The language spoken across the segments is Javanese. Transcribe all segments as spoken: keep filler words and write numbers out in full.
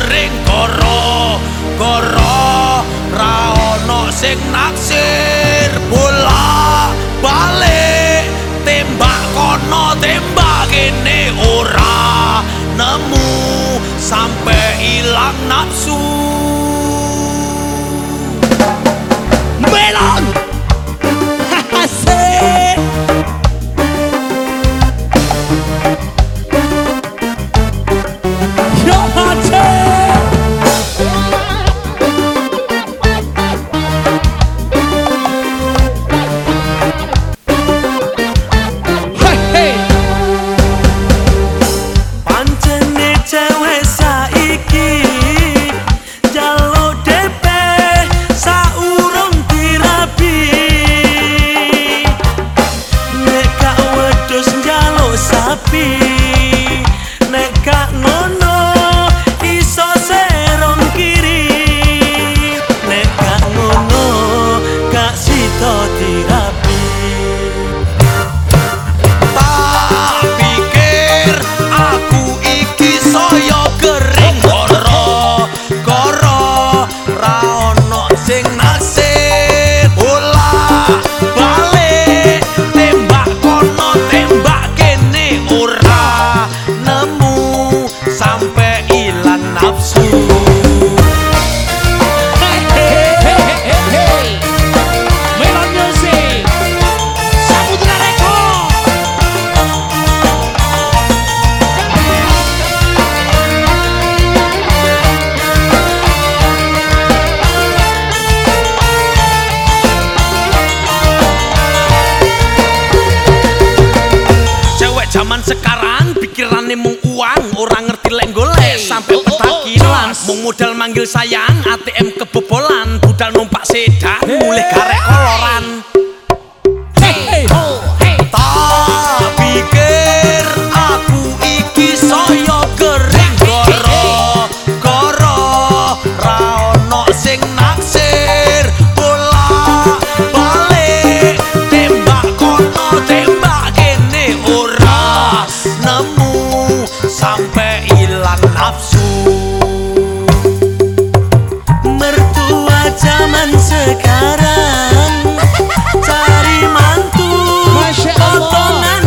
kering goro goro ra ono sing naksir bola balik tembak kono tembak kene ora nemu sampai hilang nafsu melon asik yo mate zaman sekarang pikirannya mung uang orang ngerti lek golek sampai petakilan mung modal manggil sayang A T M kebobolan budal numpak sedan mulai karek koloran tak pikir aku iki saya kering goro goro ra ono sing naksir bola balik tembak kono tembak kene ora nemu sampai hilang nafsu mertua zaman sekarang cari mantu potongan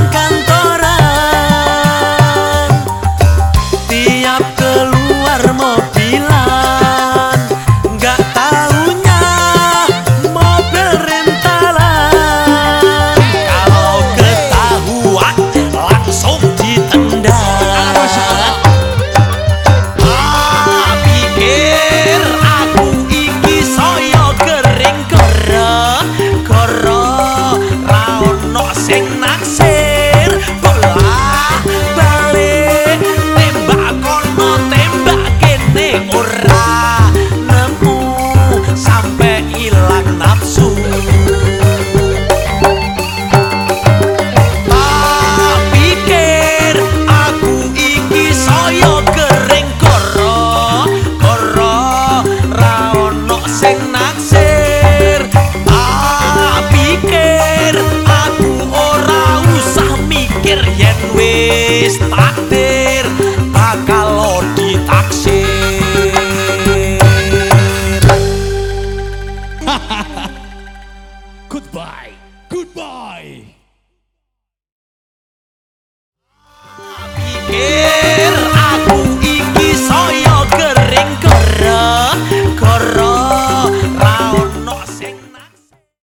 kantoran tiap keluar mobilan nggak taunya mobil rentalan kalau ketahuan langsung ditendang ah pikir aku iki saya kering goro goro ra ono sing naksir bola balik tembak kono tembak kene ora nemu sampai hilang nafsu tak pikir aku iki saya kering goro goro ra ono sing naksir tak pikir aku ora usah mikir yen wis takdir bakal ditaksir goodbye goodbye pikir aku iki saya kering goro goro